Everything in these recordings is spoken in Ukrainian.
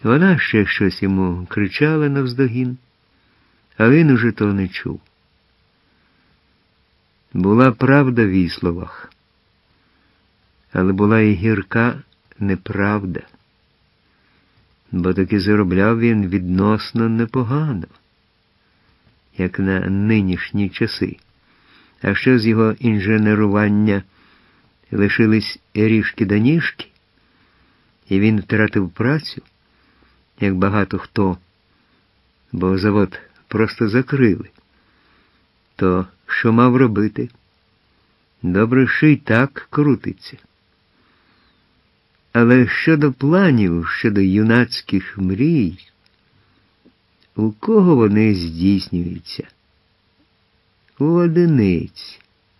Вона ще щось йому кричала навздогін, а він уже того не чув. Була правда в її словах, але була і гірка неправда, бо таки заробляв він відносно непогано, як на нинішні часи. А що з його інженерування лишились ріжки да ніжки, і він втратив працю, як багато хто, бо завод просто закрили, то що мав робити? Добре, що й так крутиться. Але щодо планів, щодо юнацьких мрій, у кого вони здійснюються? У одиниць.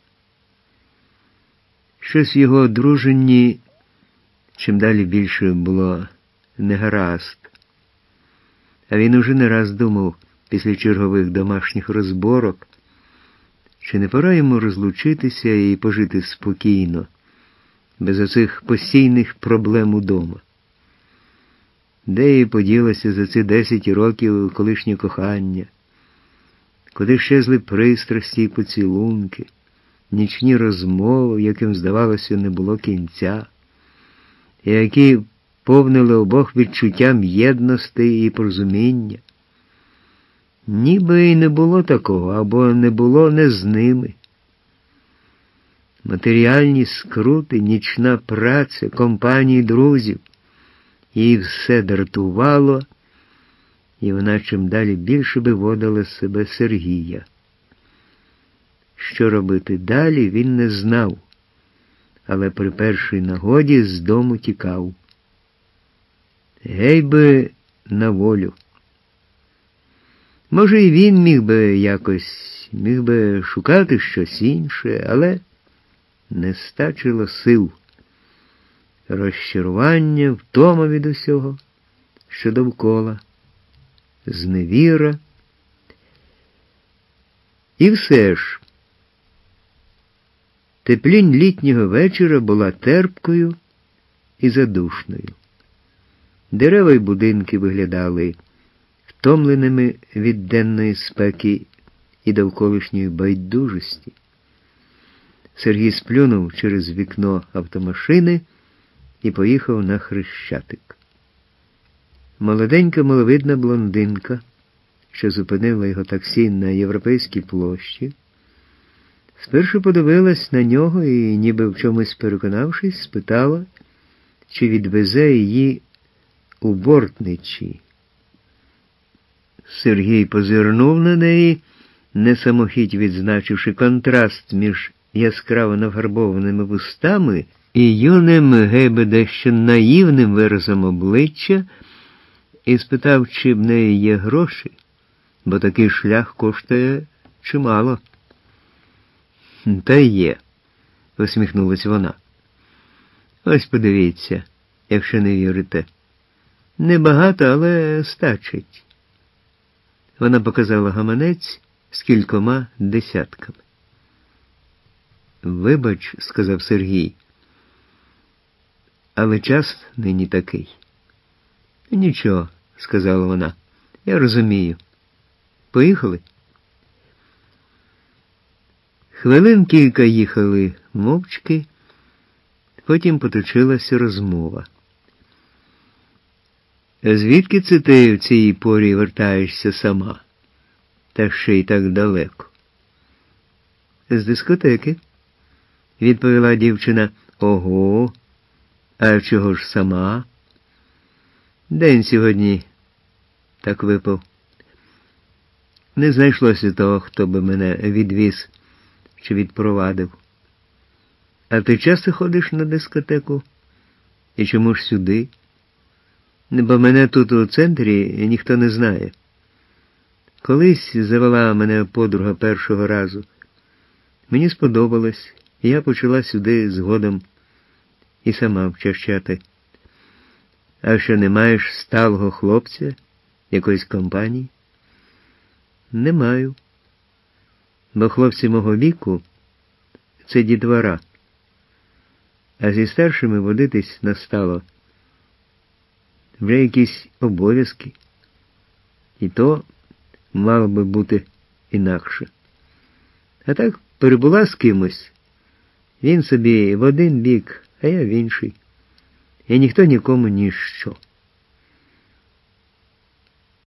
Щось в його одруженні чим далі більше було негаразд. А він уже не раз думав, після чергових домашніх розборок, чи не пора йому розлучитися і пожити спокійно, без оцих постійних проблем удома. Де і поділося за ці 10 років колишнє кохання, куди щезли пристрасті і поцілунки, нічні розмови, яким, здавалося, не було кінця, і які повнили обох відчуттям єдності і порозуміння. Ніби й не було такого, або не було не з ними. Матеріальні скрути, нічна праця, компанії друзів. Її все дратувало, і вона чим далі більше виводила з себе Сергія. Що робити далі, він не знав, але при першій нагоді з дому тікав. Гей би на волю. Може, і він міг би шукати щось інше, але не стачило сил. Розчарування, втома від усього, що довкола, зневіра. І все ж, теплінь літнього вечора була терпкою і задушною. Дерева й будинки виглядали втомленими від денної спеки і довколишньої байдужості. Сергій сплюнув через вікно автомашини і поїхав на Хрещатик. Молоденька миловидна блондинка, що зупинила його таксі на Європейській площі, спершу подивилась на нього і, ніби в чомусь переконавшись, спитала, чи відвезе її у Бортничі. Сергій позирнув на неї, не самохіть відзначивши контраст між яскраво нафарбованими вустами і юним, гейби дещо наївним виразом обличчя, і спитав, чи в неї є гроші, бо такий шлях коштує чимало. «Та є», – усміхнулась вона. «Ось подивіться, якщо не вірите. Небагато, але стачить». Вона показала гаманець з кількома десятками. «Вибач», – сказав Сергій, – «але час нині такий». «Нічого», – сказала вона, – «я розумію. Поїхали?» Хвилин кілька їхали мовчки, потім поточилася розмова. «Звідки це ти в цій порі вертаєшся сама? Та ще й так далеко?» «З дискотеки», – відповіла дівчина. «Ого, а чого ж сама?» «День сьогодні так випав. Не знайшлося того, хто би мене відвіз чи відпровадив. А ти часто ходиш на дискотеку? І чому ж сюди? Бо мене тут у центрі ніхто не знає. Колись завела мене подруга першого разу. Мені сподобалось, і я почала сюди згодом і сама вчащати. А що, не маєш сталого хлопця, якоїсь компанії?» «Не маю. Бо хлопці мого віку – це дітвора. А зі старшими водитись настало. вже якісь обов'язки. І то мало би бути інакше. А так перебула з кимось. Він собі в один бік, а я в інший. І ніхто нікому ніщо.